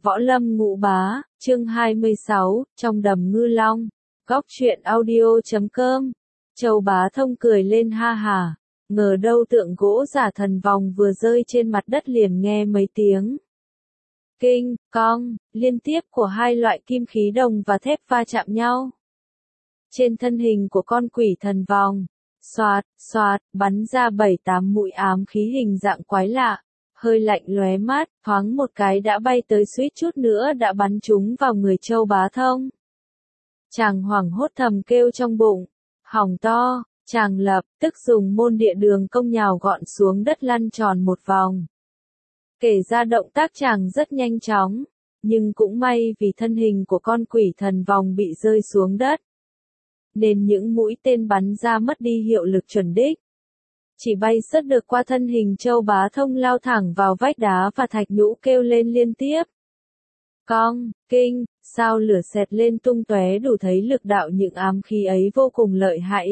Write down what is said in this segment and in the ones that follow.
Võ Lâm Ngũ Bá, chương 26, trong đầm ngư long. Góc truyện audio.com. Châu Bá Thông cười lên ha hả, ngờ đâu tượng gỗ giả thần vòng vừa rơi trên mặt đất liền nghe mấy tiếng kinh, cong, liên tiếp của hai loại kim khí đồng và thép va chạm nhau. Trên thân hình của con quỷ thần vòng, xoạt, xoạt, bắn ra 7-8 mũi ám khí hình dạng quái lạ, hơi lạnh lóe mắt, thoáng một cái đã bay tới suýt chút nữa đã bắn trúng vào người Châu Bá Thông. Chàng hoảng hốt thầm kêu trong bụng, hỏng to, chàng lập tức dùng môn địa đường công nhào gọn xuống đất lăn tròn một vòng. Kể ra động tác chàng rất nhanh chóng, nhưng cũng may vì thân hình của con quỷ thần vòng bị rơi xuống đất, nên những mũi tên bắn ra mất đi hiệu lực chuẩn đích. Chỉ bay sất được qua thân hình Châu Bá Thông lao thẳng vào vách đá và thạch nhũ kêu lên liên tiếp. Cong, kinh, sao lửa xẹt lên tung tóe đủ thấy lực đạo những ám khí ấy vô cùng lợi hại.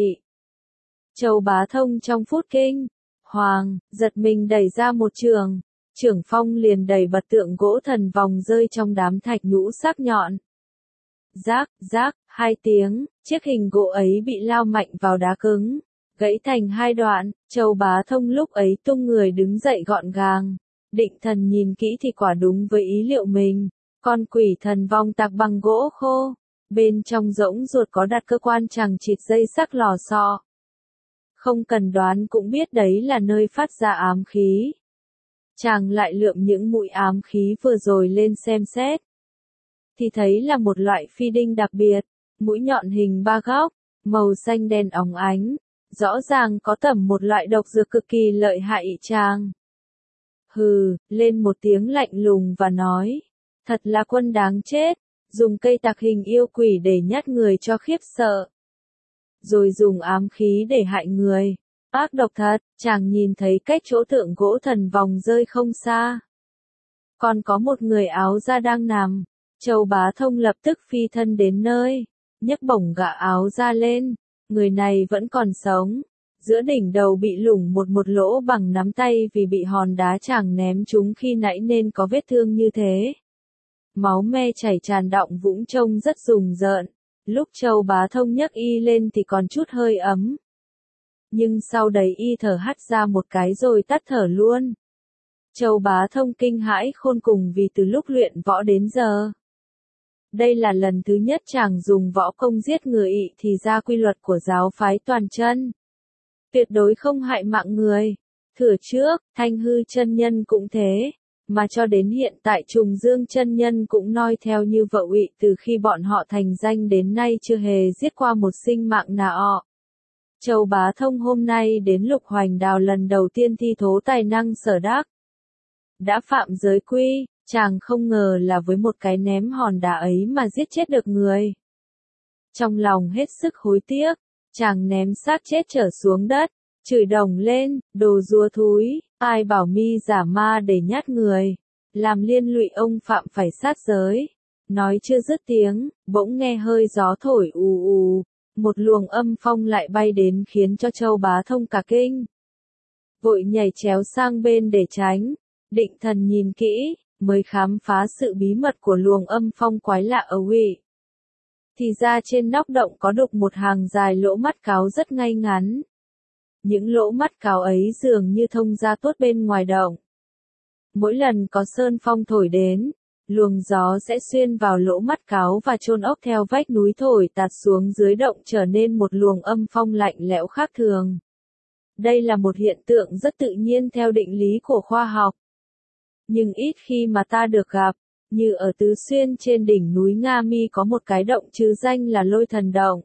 Châu Bá Thông trong phút kinh hoàng, giật mình đẩy ra một trường, trưởng phong liền đẩy bật tượng gỗ thần vòng rơi trong đám thạch nhũ sắc nhọn. Rác, rác, hai tiếng, chiếc hình gỗ ấy bị lao mạnh vào đá cứng, gãy thành hai đoạn. Châu Bá Thông lúc ấy tung người đứng dậy gọn gàng, định thần nhìn kỹ thì quả đúng với ý liệu mình, con quỷ thần vòng tạc bằng gỗ khô, bên trong rỗng ruột có đặt cơ quan chằng chịt dây sắc lò xo. Không cần đoán cũng biết đấy là nơi phát ra ám khí. Chàng lại lượm những mũi ám khí vừa rồi lên xem xét, thì thấy là một loại phi đinh đặc biệt, mũi nhọn hình ba góc, màu xanh đen óng ánh, rõ ràng có tẩm một loại độc dược cực kỳ lợi hại. Chàng hừ lên một tiếng lạnh lùng và nói, thật là quân đáng chết, dùng cây tạc hình yêu quỷ để nhát người cho khiếp sợ, rồi dùng ám khí để hại người, ác độc thật. Chàng nhìn thấy cách chỗ tượng gỗ thần vòng rơi không xa, còn có một người áo da đang nằm. Châu Bá Thông lập tức phi thân đến nơi, nhấc bổng gạ áo da lên, người này vẫn còn sống, giữa đỉnh đầu bị lủng một lỗ bằng nắm tay vì bị hòn đá chàng ném trúng khi nãy nên có vết thương như thế. Máu me chảy tràn đọng vũng trông rất rùng rợn, lúc Châu Bá Thông nhấc y lên thì còn chút hơi ấm. Nhưng sau đấy y thở hắt ra một cái rồi tắt thở luôn. Châu Bá Thông kinh hãi khôn cùng vì từ lúc luyện võ đến giờ, đây là lần thứ nhất chàng dùng võ công giết người. Thì ra quy luật của giáo phái Toàn Chân tuyệt đối không hại mạng người. Thửa trước, Thanh Hư chân nhân cũng thế, mà cho đến hiện tại Trùng Dương chân nhân cũng noi theo như vậy. Từ khi bọn họ thành danh đến nay chưa hề giết qua một sinh mạng nào. Châu Bá Thông hôm nay đến Lục Hoành Đào lần đầu tiên thi thố tài năng sở đắc, đã phạm giới quy. Chàng không ngờ là với một cái ném hòn đá ấy mà giết chết được người. Trong lòng hết sức hối tiếc, chàng ném xác chết trở xuống đất, chửi đồng lên, đồ rùa thúi, ai bảo mi giả ma để nhát người, làm liên lụy ông phạm phải sát giới. Nói chưa dứt tiếng, bỗng nghe hơi gió thổi ù ù, một luồng âm phong lại bay đến khiến cho Châu Bá Thông cả kinh. Vội nhảy chéo sang bên để tránh, định thần nhìn kỹ, mới khám phá sự bí mật của luồng âm phong quái lạ ở thì ra trên nóc động có đục một hàng dài lỗ mắt cáo rất ngay ngắn. Những lỗ mắt cáo ấy dường như thông ra tuốt bên ngoài động. Mỗi lần có sơn phong thổi đến, luồng gió sẽ xuyên vào lỗ mắt cáo và chôn ốc theo vách núi thổi tạt xuống dưới động trở nên một luồng âm phong lạnh lẽo khác thường. Đây là một hiện tượng rất tự nhiên theo định lý của khoa học, nhưng ít khi mà ta được gặp, như ở Tứ Xuyên trên đỉnh núi Nga Mi có một cái động chứ danh là Lôi Thần Động.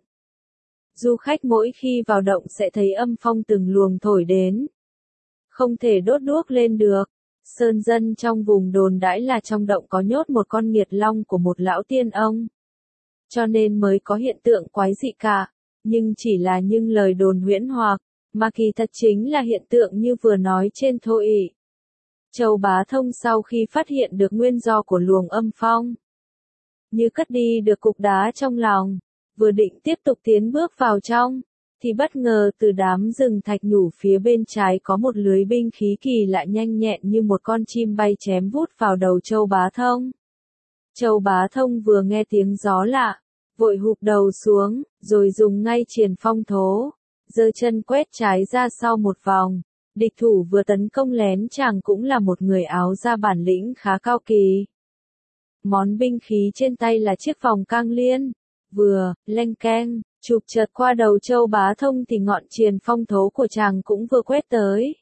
Du khách mỗi khi vào động sẽ thấy âm phong từng luồng thổi đến, không thể đốt đuốc lên được. Sơn dân trong vùng đồn đãi là trong động có nhốt một con nghiệt long của một lão tiên ông, cho nên mới có hiện tượng quái dị cả, nhưng chỉ là những lời đồn huyễn hoặc, mà kỳ thật chính là hiện tượng như vừa nói trên thôi. Châu Bá Thông sau khi phát hiện được nguyên do của luồng âm phong, như cất đi được cục đá trong lòng, vừa định tiếp tục tiến bước vào trong, thì bất ngờ từ đám rừng thạch nhũ phía bên trái có một lưới binh khí kỳ lạ nhanh nhẹn như một con chim bay chém vút vào đầu Châu Bá Thông. Châu Bá Thông vừa nghe tiếng gió lạ, vội hụp đầu xuống, rồi dùng ngay triển phong thố, giơ chân quét trái ra sau một vòng. Địch thủ vừa tấn công lén chàng cũng là một người áo da bản lĩnh khá cao kỳ. Món binh khí trên tay là chiếc vòng cang liên, vừa, leng keng, chụp chợt qua đầu Châu Bá Thông thì ngọn triền phong thố của chàng cũng vừa quét tới.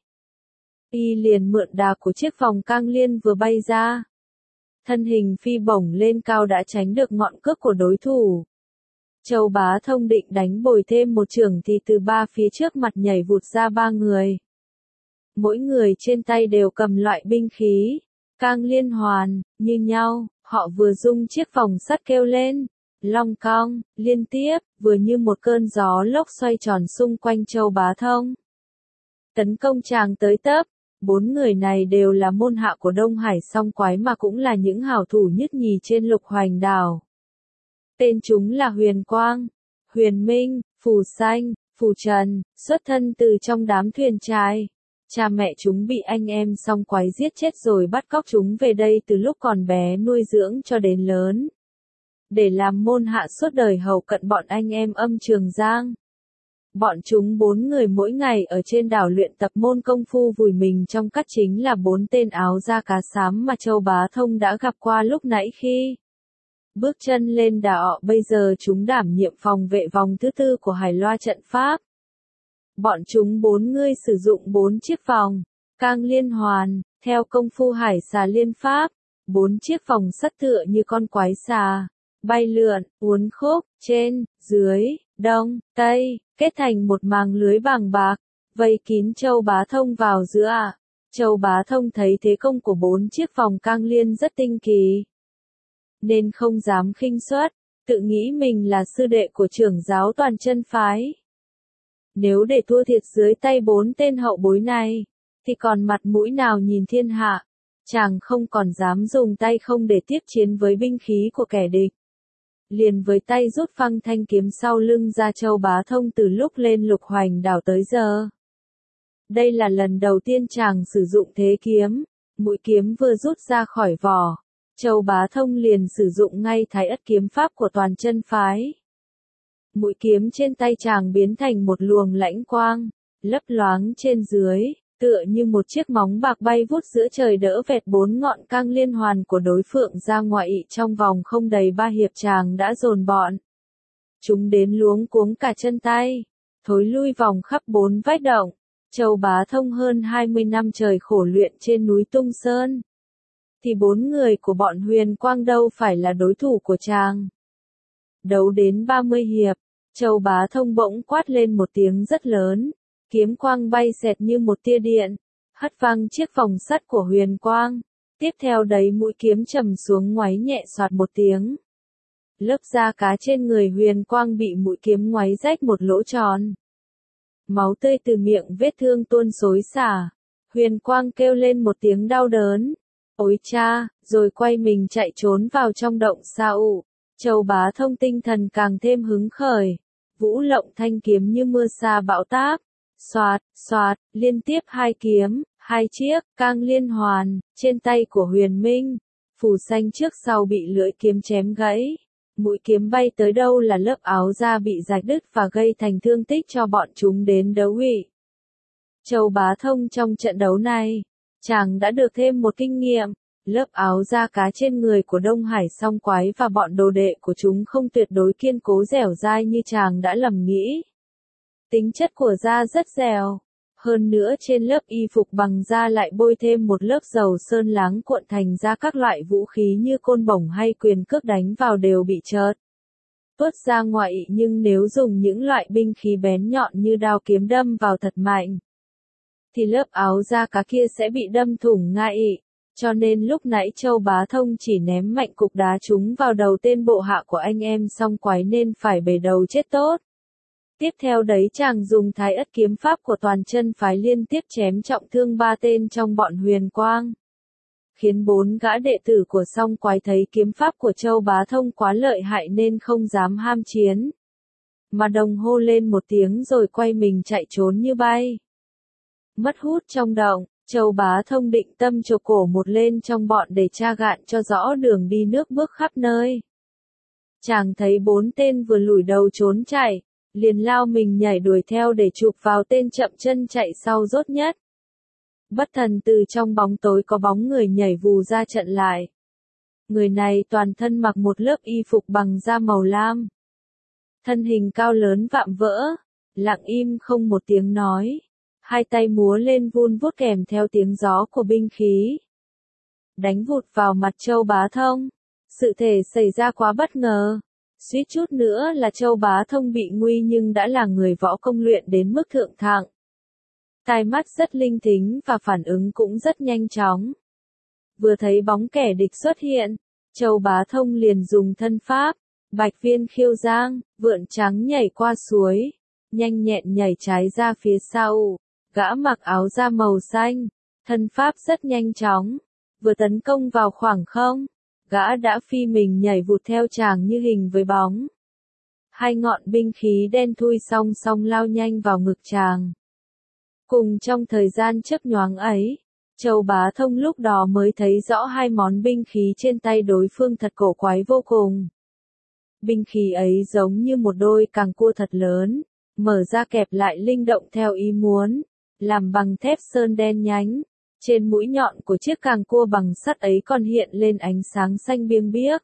Y liền mượn đà của chiếc vòng cang liên vừa bay ra. Thân hình phi bổng lên cao đã tránh được ngọn cước của đối thủ. Châu Bá Thông định đánh bồi thêm một chưởng thì từ ba phía trước mặt nhảy vụt ra ba người. Mỗi người trên tay đều cầm loại binh khí, cang liên hoàn, như nhau, họ vừa rung chiếc vòng sắt kêu lên, long cong, liên tiếp, vừa như một cơn gió lốc xoay tròn xung quanh Châu Bá Thông. Tấn công chàng tới tấp, bốn người này đều là môn hạ của Đông Hải Song Quái mà cũng là những hảo thủ nhất nhì trên Lục Hoành Đảo. Tên chúng là Huyền Quang, Huyền Minh, Phù Xanh, Phù Trần, xuất thân từ trong đám thuyền trai. Cha mẹ chúng bị anh em Song Quái giết chết rồi bắt cóc chúng về đây từ lúc còn bé nuôi dưỡng cho đến lớn. Để làm môn hạ suốt đời hầu cận bọn anh em Âm Trường Giang. Bọn chúng bốn người mỗi ngày ở trên đảo luyện tập môn công phu vùi mình trong cát chính là bốn tên áo da cá xám mà Châu Bá Thông đã gặp qua lúc nãy khi bước chân lên đảo. Bây giờ chúng đảm nhiệm phòng vệ vòng thứ tư của Hải Loa trận pháp. Bọn chúng bốn người sử dụng bốn chiếc vòng cang liên hoàn, theo công phu Hải Xà Liên Pháp. Bốn chiếc vòng sắt tựa như con quái xà, bay lượn, uốn khúc, trên, dưới, đông, tây, kết thành một màng lưới vàng bạc, vây kín Châu Bá Thông vào giữa. Châu Bá Thông thấy thế công của bốn chiếc vòng cang liên rất tinh kỳ, nên không dám khinh suất, tự nghĩ mình là sư đệ của trưởng giáo Toàn Chân Phái. Nếu để thua thiệt dưới tay bốn tên hậu bối này, thì còn mặt mũi nào nhìn thiên hạ, chàng không còn dám dùng tay không để tiếp chiến với binh khí của kẻ địch. Liền với tay rút phăng thanh kiếm sau lưng ra. Châu Bá Thông từ lúc lên Lục Hoành Đảo tới giờ. Đây là lần đầu tiên chàng sử dụng thế kiếm, mũi kiếm vừa rút ra khỏi vỏ. Châu Bá Thông liền sử dụng ngay Thái Ất kiếm pháp của Toàn Chân Phái. Mũi kiếm trên tay chàng biến thành một luồng lãnh quang, lấp loáng trên dưới, tựa như một chiếc móng bạc bay vút giữa trời đỡ vẹt bốn ngọn cang liên hoàn của đối phương ra ngoài. Trong vòng không đầy 3 hiệp chàng đã dồn bọn chúng đến luống cuống cả chân tay, thối lui vòng khắp bốn vách động. Châu Bá Thông hơn 20 năm trời khổ luyện trên núi Tung Sơn, thì bốn người của bọn Huyền Quang đâu phải là đối thủ của chàng. Đấu đến 30 hiệp, Châu Bá Thông bỗng quát lên một tiếng rất lớn, kiếm quang bay xẹt như một tia điện, hất văng chiếc vòng sắt của Huyền Quang. Tiếp theo đấy mũi kiếm trầm xuống ngoáy nhẹ xoạt một tiếng. Lớp da cá trên người Huyền Quang bị mũi kiếm ngoáy rách một lỗ tròn. Máu tươi từ miệng vết thương tuôn xối xả. Huyền Quang kêu lên một tiếng đau đớn. Ôi cha, rồi quay mình chạy trốn vào trong động sa ụ. Châu Bá Thông tinh thần càng thêm hứng khởi. Vũ lộng thanh kiếm như mưa sa bão táp. Xoạt, xoạt, liên tiếp hai kiếm, hai chiếc, cang liên hoàn, trên tay của Huyền Minh. Phù Xanh trước sau bị lưỡi kiếm chém gãy. Mũi kiếm bay tới đâu là lớp áo da bị rạch đứt và gây thành thương tích cho bọn chúng đến đấu hủy. Châu Bá Thông trong trận đấu này, chàng đã được thêm một kinh nghiệm. Lớp áo da cá trên người của Đông Hải Song Quái và bọn đồ đệ của chúng không tuyệt đối kiên cố dẻo dai như chàng đã lầm nghĩ. Tính chất của da rất dẻo. Hơn nữa trên lớp y phục bằng da lại bôi thêm một lớp dầu sơn láng cuộn thành ra các loại vũ khí như côn bổng hay quyền cước đánh vào đều bị chợt tuốt ra ngoài. Nhưng nếu dùng những loại binh khí bén nhọn như đao kiếm đâm vào thật mạnh, thì lớp áo da cá kia sẽ bị đâm thủng ngay. Cho nên lúc nãy Châu Bá Thông chỉ ném mạnh cục đá trúng vào đầu tên bộ hạ của anh em Song Quái nên phải bể đầu chết tốt. Tiếp theo đấy chàng dùng Thái Ất kiếm pháp của Toàn Chân Phái liên tiếp chém trọng thương 3 tên trong bọn Huyền Quang. Khiến 4 gã đệ tử của Song Quái thấy kiếm pháp của Châu Bá Thông quá lợi hại nên không dám ham chiến, mà đồng hô lên một tiếng rồi quay mình chạy trốn như bay. Mất hút trong động, Châu Bá Thông định tâm chộp cổ một lên trong bọn để tra gạn cho rõ đường đi nước bước khắp nơi. Chàng thấy 4 tên vừa lủi đầu trốn chạy, liền lao mình nhảy đuổi theo để chụp vào tên chậm chân chạy sau rốt nhất. Bất thần từ trong bóng tối có bóng người nhảy vù ra chặn lại. Người này toàn thân mặc một lớp y phục bằng da màu lam. Thân hình cao lớn vạm vỡ, lặng im không một tiếng nói. Hai tay múa lên vun vút kèm theo tiếng gió của binh khí. Đánh vụt vào mặt Châu Bá Thông. Sự thể xảy ra quá bất ngờ. Suýt chút nữa là Châu Bá Thông bị nguy nhưng đã là người võ công luyện đến mức thượng thặng. Tai mắt rất linh thính và phản ứng cũng rất nhanh chóng. Vừa thấy bóng kẻ địch xuất hiện, Châu Bá Thông liền dùng thân pháp, bạch viên khiêu giang, vượn trắng nhảy qua suối, nhanh nhẹn nhảy trái ra phía sau. Gã mặc áo da màu xanh, thân pháp rất nhanh chóng, vừa tấn công vào khoảng không, gã đã phi mình nhảy vụt theo chàng như hình với bóng. Hai ngọn binh khí đen thui song song lao nhanh vào ngực chàng. Cùng trong thời gian chớp nhoáng ấy, Châu Bá Thông lúc đó mới thấy rõ hai món binh khí trên tay đối phương thật cổ quái vô cùng. Binh khí ấy giống như một đôi càng cua thật lớn, mở ra kẹp lại linh động theo ý muốn, làm bằng thép sơn đen nhánh. Trên mũi nhọn của chiếc càng cua bằng sắt ấy còn hiện lên ánh sáng xanh biêng biếc.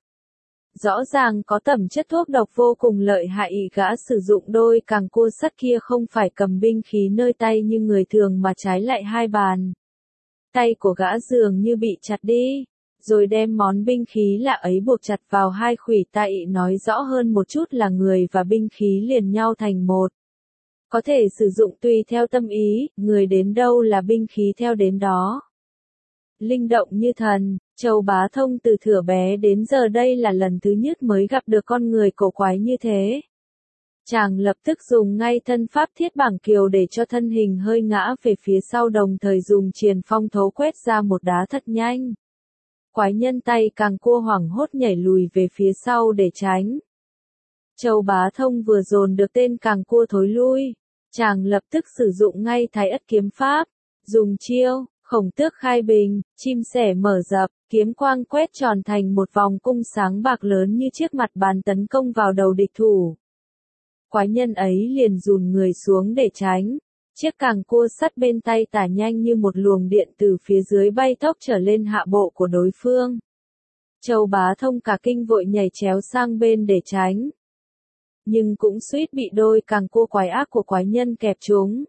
Rõ ràng có tẩm chất thuốc độc vô cùng lợi hại. Gã sử dụng đôi càng cua sắt kia không phải cầm binh khí nơi tay như người thường mà trái lại hai bàn. Tay của gã dường như bị chặt đi, rồi đem món binh khí lạ ấy buộc chặt vào hai khuỷu tay, nói rõ hơn một chút là người và binh khí liền nhau thành một. Có thể sử dụng tùy theo tâm ý, người đến đâu là binh khí theo đến đó. Linh động như thần, Châu Bá Thông từ thuở bé đến giờ đây là lần thứ nhất mới gặp được con người cổ quái như thế. Chàng lập tức dùng ngay thân pháp thiết bảng kiều để cho thân hình hơi ngã về phía sau, đồng thời dùng triền phong thấu quét ra một đá thật nhanh. Quái nhân tay càng cua hoảng hốt nhảy lùi về phía sau để tránh. Châu Bá Thông vừa dồn được tên càng cua thối lui, chàng lập tức sử dụng ngay Thái Ất kiếm pháp, dùng chiêu Khổng Tước khai bình, chim sẻ mở dập, kiếm quang quét tròn thành một vòng cung sáng bạc lớn như chiếc mặt bàn tấn công vào đầu địch thủ. Quái nhân ấy liền dùn người xuống để tránh. Chiếc càng cua sắt bên tay tả nhanh như một luồng điện từ phía dưới bay tốc trở lên hạ bộ của đối phương. Châu Bá Thông cả kinh vội nhảy chéo sang bên để tránh. Nhưng cũng suýt bị đôi càng cua quái ác của quái nhân kẹp trúng.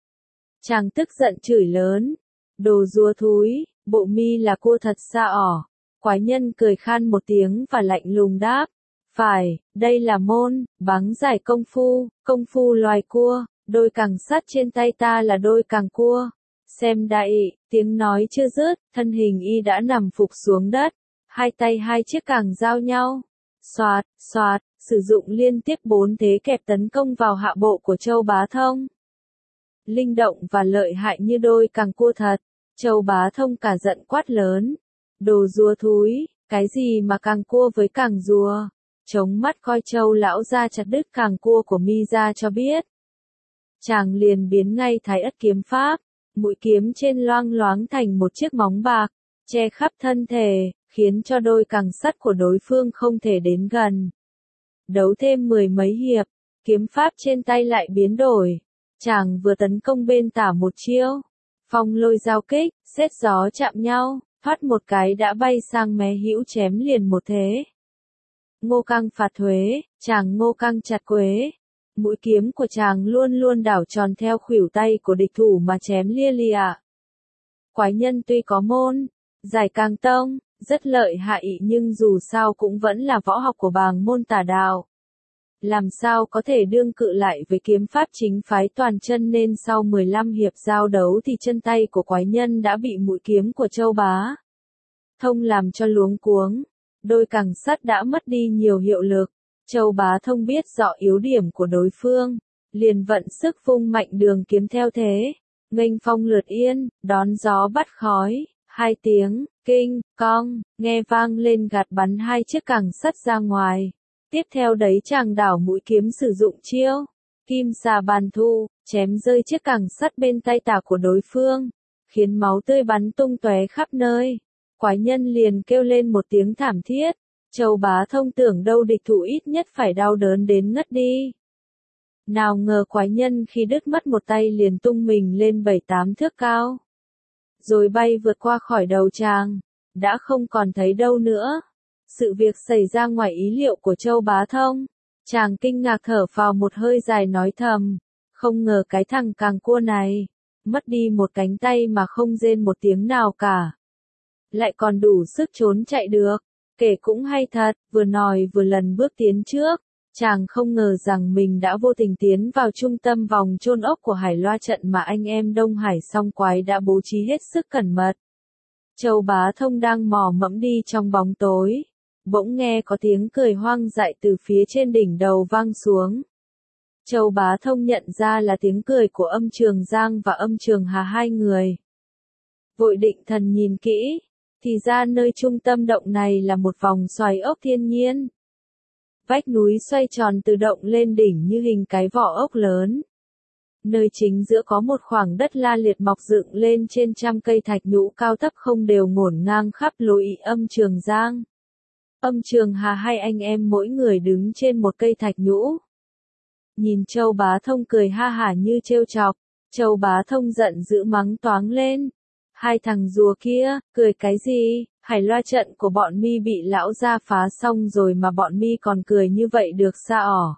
Chàng tức giận chửi lớn. Đồ rùa thúi, bộ mi là cua thật sa ỏ. Quái nhân cười khan một tiếng và lạnh lùng đáp. Phải, đây là môn, báng giải công phu loài cua, đôi càng sắt trên tay ta là đôi càng cua. Xem đại, tiếng nói chưa dứt, thân hình y đã nằm phục xuống đất, hai tay hai chiếc càng giao nhau. Xoạt, xoạt, sử dụng liên tiếp 4 thế kẹp tấn công vào hạ bộ của Châu Bá Thông. Linh động và lợi hại như đôi càng cua thật, Châu Bá Thông cả giận quát lớn. Đồ rùa thúi, cái gì mà càng cua với càng rùa? Chống mắt coi Châu lão ra chặt đứt càng cua của mi ra cho biết. Chàng liền biến ngay Thái Ất kiếm pháp, mũi kiếm trên loang loáng thành một chiếc móng bạc, che khắp thân thể, khiến cho đôi càng sắt của đối phương không thể đến gần. Đấu thêm 10 mấy hiệp, kiếm pháp trên tay lại biến đổi. Chàng vừa tấn công bên tả một chiêu, phong lôi giao kích, sét gió chạm nhau, thoát một cái đã bay sang mé hữu chém liền một thế. Ngô căng phạt thuế, chàng ngô căng chặt quế. Mũi kiếm của chàng luôn luôn đảo tròn theo khuỷu tay của địch thủ mà chém lia lịa. Quái nhân tuy có môn, giải càng tông, rất lợi hại nhưng dù sao cũng vẫn là võ học của bàng môn tà đạo. Làm sao có thể đương cự lại với kiếm pháp chính phái toàn chân, nên sau 15 hiệp giao đấu thì chân tay của quái nhân đã bị mũi kiếm của Châu Bá Thông làm cho luống cuống. Đôi càng sắt đã mất đi nhiều hiệu lực. Châu Bá Thông biết rõ yếu điểm của đối phương, liền vận sức vung mạnh đường kiếm theo thế, nghênh phong lượt yên, đón gió bắt khói. Hai tiếng, kinh, cong, nghe vang lên gạt bắn hai chiếc càng sắt ra ngoài. Tiếp theo đấy chàng đảo mũi kiếm sử dụng chiêu kim xà bàn thu, chém rơi chiếc càng sắt bên tay tả của đối phương, khiến máu tươi bắn tung tóe khắp nơi. Quái nhân liền kêu lên một tiếng thảm thiết. Châu Bá Thông tưởng đâu địch thủ ít nhất phải đau đớn đến ngất đi. Nào ngờ quái nhân khi đứt mất một tay liền tung mình lên 7-8 thước cao. Rồi bay vượt qua khỏi đầu chàng, đã không còn thấy đâu nữa. Sự việc xảy ra ngoài ý liệu của Châu Bá Thông. Chàng kinh ngạc thở phào một hơi dài nói thầm, không ngờ cái thằng càng cua này, mất đi một cánh tay mà không rên một tiếng nào cả. Lại còn đủ sức trốn chạy được, kể cũng hay thật, vừa nói vừa lần bước tiến trước. Chàng không ngờ rằng mình đã vô tình tiến vào trung tâm vòng chôn ốc của Hải Loa trận mà anh em Đông Hải song quái đã bố trí hết sức cẩn mật. Châu Bá Thông đang mò mẫm đi trong bóng tối. Bỗng nghe có tiếng cười hoang dại từ phía trên đỉnh đầu vang xuống. Châu Bá Thông nhận ra là tiếng cười của Âm Trường Giang và Âm Trường Hà hai người. Vội định thần nhìn kỹ, thì ra nơi trung tâm động này là một vòng xoáy ốc thiên nhiên. Vách núi xoay tròn từ động lên đỉnh như hình cái vỏ ốc lớn. Nơi chính giữa có một khoảng đất la liệt mọc dựng lên trên trăm cây thạch nhũ cao thấp không đều ngổn ngang khắp lối Âm Trường Giang. Âm Trường Hà hai anh em mỗi người đứng trên một cây thạch nhũ. Nhìn Châu Bá Thông cười ha hả như trêu chọc, Châu Bá Thông giận dữ mắng toáng lên. Hai thằng rùa kia, cười cái gì, Hải Loa trận của bọn mi bị lão gia phá xong rồi mà bọn mi còn cười như vậy được sao?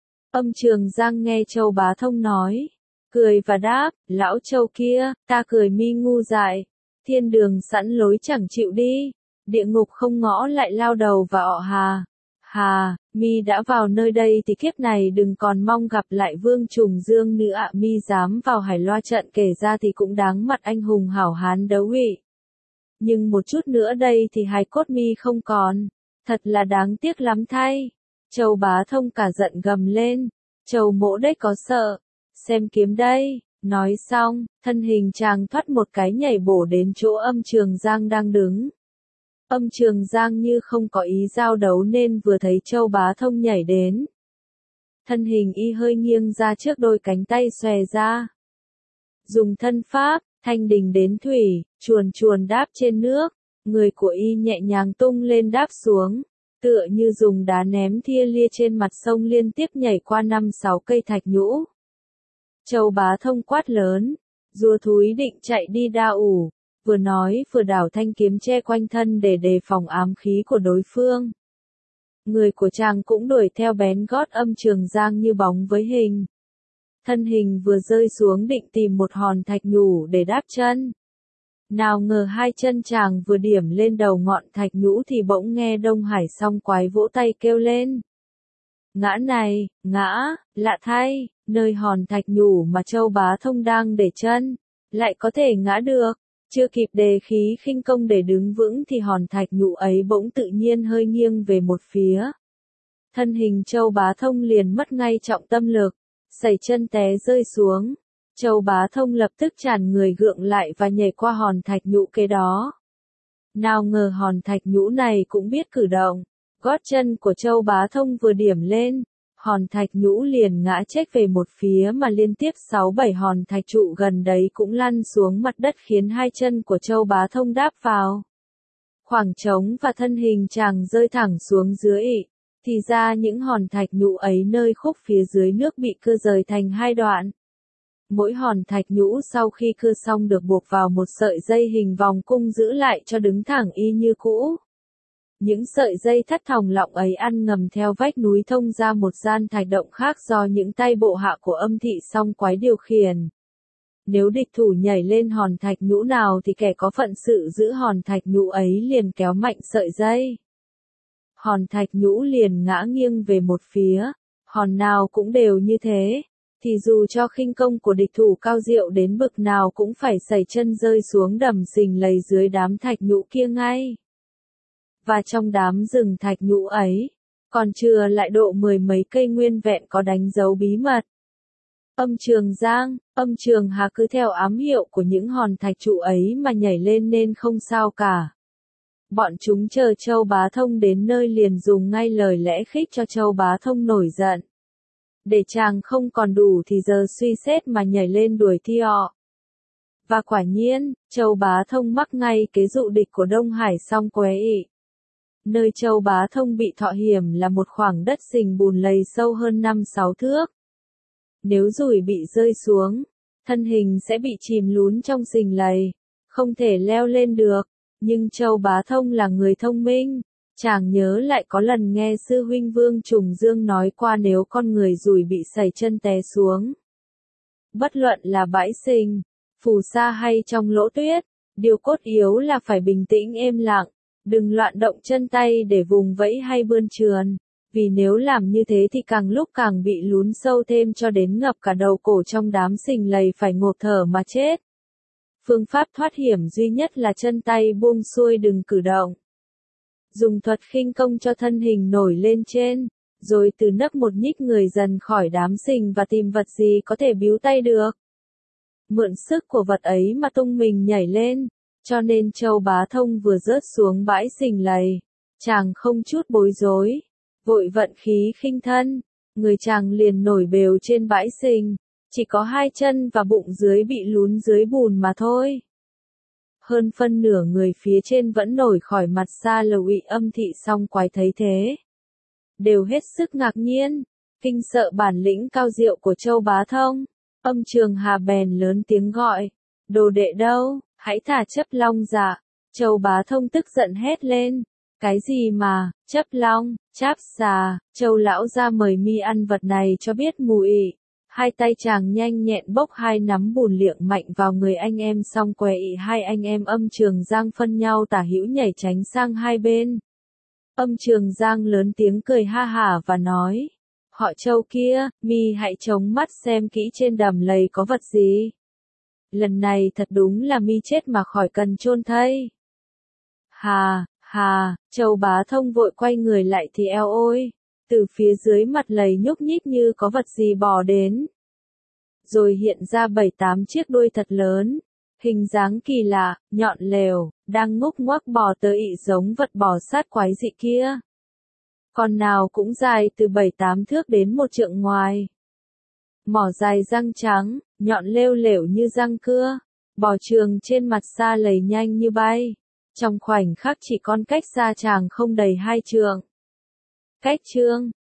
Âm Trường Giang nghe Châu Bá Thông nói, cười và đáp, lão Châu kia, ta cười mi ngu dại, thiên đường sẵn lối chẳng chịu đi, địa ngục không ngõ lại lao đầu vào hà. Hà, mi đã vào nơi đây thì kiếp này đừng còn mong gặp lại Vương Trùng Dương nữa ạ. Mi dám vào Hải Loa trận kể ra thì cũng đáng mặt anh hùng hảo hán đấu nghị. Nhưng một chút nữa đây thì hài cốt mi không còn, thật là đáng tiếc lắm thay. Châu Bá Thông cả giận gầm lên, Châu mỗ đấy có sợ, xem kiếm đây. Nói xong, thân hình chàng thoát một cái nhảy bổ đến chỗ Âm Trường Giang đang đứng. Âm Trường Giang như không có ý giao đấu nên vừa thấy Châu Bá Thông nhảy đến. Thân hình y hơi nghiêng ra trước, đôi cánh tay xòe ra. Dùng thân pháp, thanh đình đến thủy, chuồn chuồn đáp trên nước, người của y nhẹ nhàng tung lên đáp xuống, tựa như dùng đá ném thia lia trên mặt sông liên tiếp nhảy qua 5-6 cây thạch nhũ. Châu Bá Thông quát lớn, rùa thúi định chạy đi đa ủ. Vừa nói vừa đảo thanh kiếm che quanh thân để đề phòng ám khí của đối phương. Người của chàng cũng đuổi theo bén gót Âm Trường Giang như bóng với hình. Thân hình vừa rơi xuống định tìm một hòn thạch nhũ để đáp chân. Nào ngờ hai chân chàng vừa điểm lên đầu ngọn thạch nhũ thì bỗng nghe Đông Hải song quái vỗ tay kêu lên. Ngã này, ngã, lạ thay, nơi hòn thạch nhũ mà Châu Bá Thông đang để chân, lại có thể ngã được. Chưa kịp đề khí khinh công để đứng vững thì hòn thạch nhũ ấy bỗng tự nhiên hơi nghiêng về một phía. Thân hình Châu Bá Thông liền mất ngay trọng tâm lực, sẩy chân té rơi xuống. Châu Bá Thông lập tức tràn người gượng lại và nhảy qua hòn thạch nhũ kế đó. Nào ngờ hòn thạch nhũ này cũng biết cử động, gót chân của Châu Bá Thông vừa điểm lên, hòn thạch nhũ liền ngã chếch về một phía mà liên tiếp 6-7 hòn thạch trụ gần đấy cũng lăn xuống mặt đất khiến hai chân của Châu Bá Thông đáp vào khoảng trống và thân hình chàng rơi thẳng xuống dưới. Thì ra những hòn thạch nhũ ấy nơi khúc phía dưới nước bị cưa rời thành hai đoạn. Mỗi hòn thạch nhũ sau khi cưa xong được buộc vào một sợi dây hình vòng cung giữ lại cho đứng thẳng y như cũ. Những sợi dây thắt thòng lọng ấy ăn ngầm theo vách núi thông ra một gian thạch động khác do những tay bộ hạ của Âm Thị song quái điều khiển. Nếu địch thủ nhảy lên hòn thạch nhũ nào thì kẻ có phận sự giữ hòn thạch nhũ ấy liền kéo mạnh sợi dây. Hòn thạch nhũ liền ngã nghiêng về một phía, hòn nào cũng đều như thế, thì dù cho khinh công của địch thủ cao diệu đến bực nào cũng phải sẩy chân rơi xuống đầm sình lầy dưới đám thạch nhũ kia ngay. Và trong đám rừng thạch nhũ ấy, còn chừa lại độ 10 mấy cây nguyên vẹn có đánh dấu bí mật. Âm Trường Giang, Âm Trường Hà cứ theo ám hiệu của những hòn thạch trụ ấy mà nhảy lên nên không sao cả. Bọn chúng chờ Châu Bá Thông đến nơi liền dùng ngay lời lẽ khích cho Châu Bá Thông nổi giận. Để chàng không còn đủ thì giờ suy xét mà nhảy lên đuổi thi họ. Và quả nhiên, Châu Bá Thông mắc ngay kế dụ địch của Đông Hải Song Quế Ị. Nơi Châu Bá Thông bị thọ hiểm là một khoảng đất sình bùn lầy sâu hơn 5-6 thước. Nếu dùi bị rơi xuống, thân hình sẽ bị chìm lún trong sình lầy, không thể leo lên được. Nhưng Châu Bá Thông là người thông minh, chàng nhớ lại có lần nghe sư huynh Vương Trùng Dương nói qua nếu con người dùi bị sẩy chân té xuống. Bất luận là bãi sình, phù sa hay trong lỗ tuyết, điều cốt yếu là phải bình tĩnh êm lặng, đừng loạn động chân tay để vùng vẫy hay bươn trườn, vì nếu làm như thế thì càng lúc càng bị lún sâu thêm cho đến ngập cả đầu cổ trong đám sình lầy phải ngộp thở mà chết. Phương pháp thoát hiểm duy nhất là chân tay buông xuôi đừng cử động. Dùng thuật khinh công cho thân hình nổi lên trên, rồi từ nấp một nhích người dần khỏi đám sình và tìm vật gì có thể bíu tay được. Mượn sức của vật ấy mà tung mình nhảy lên, cho nên Châu Bá Thông vừa rớt xuống bãi sình lầy, chàng không chút bối rối, vội vận khí khinh thân, người chàng liền nổi bều trên bãi sình, chỉ có hai chân và bụng dưới bị lún dưới bùn mà thôi. Hơn phân nửa người phía trên vẫn nổi khỏi mặt xa lầu Ị Âm Thị Song Quái thấy thế, đều hết sức ngạc nhiên, kinh sợ bản lĩnh cao diệu của Châu Bá Thông. Âm Trường Hà bèn lớn tiếng gọi, đồ đệ đâu, hãy thả chấp long ra. Châu Bá Thông tức giận hét lên, cái gì mà, chấp long, cháp xà, Châu lão ra mời mi ăn vật này cho biết mùi. Hai tay chàng nhanh nhẹn bốc hai nắm bùn liệng mạnh vào người anh em Song Quế Ị, hai anh em Âm Trường Giang phân nhau tả hữu nhảy tránh sang hai bên. Âm Trường Giang lớn tiếng cười ha hả và nói, họ Châu kia, mi hãy chống mắt xem kỹ trên đầm lầy có vật gì. Lần này thật đúng là mi chết mà khỏi cần chôn thây. Hà, hà, Châu Bá Thông vội quay người lại thì eo ôi, từ phía dưới mặt lầy nhúc nhích như có vật gì bò đến. Rồi hiện ra 7-8 chiếc đuôi thật lớn, hình dáng kỳ lạ, nhọn lèo, đang ngúc ngoác bò tới Ị giống vật bò sát quái dị kia. Con nào cũng dài từ 7-8 thước đến 1 trượng ngoài. Mỏ dài răng trắng, nhọn lêu lẻo như răng cưa, bò trường trên mặt sa lầy nhanh như bay. Trong khoảnh khắc chỉ còn cách xa chàng không đầy 2 trượng. Cách trương,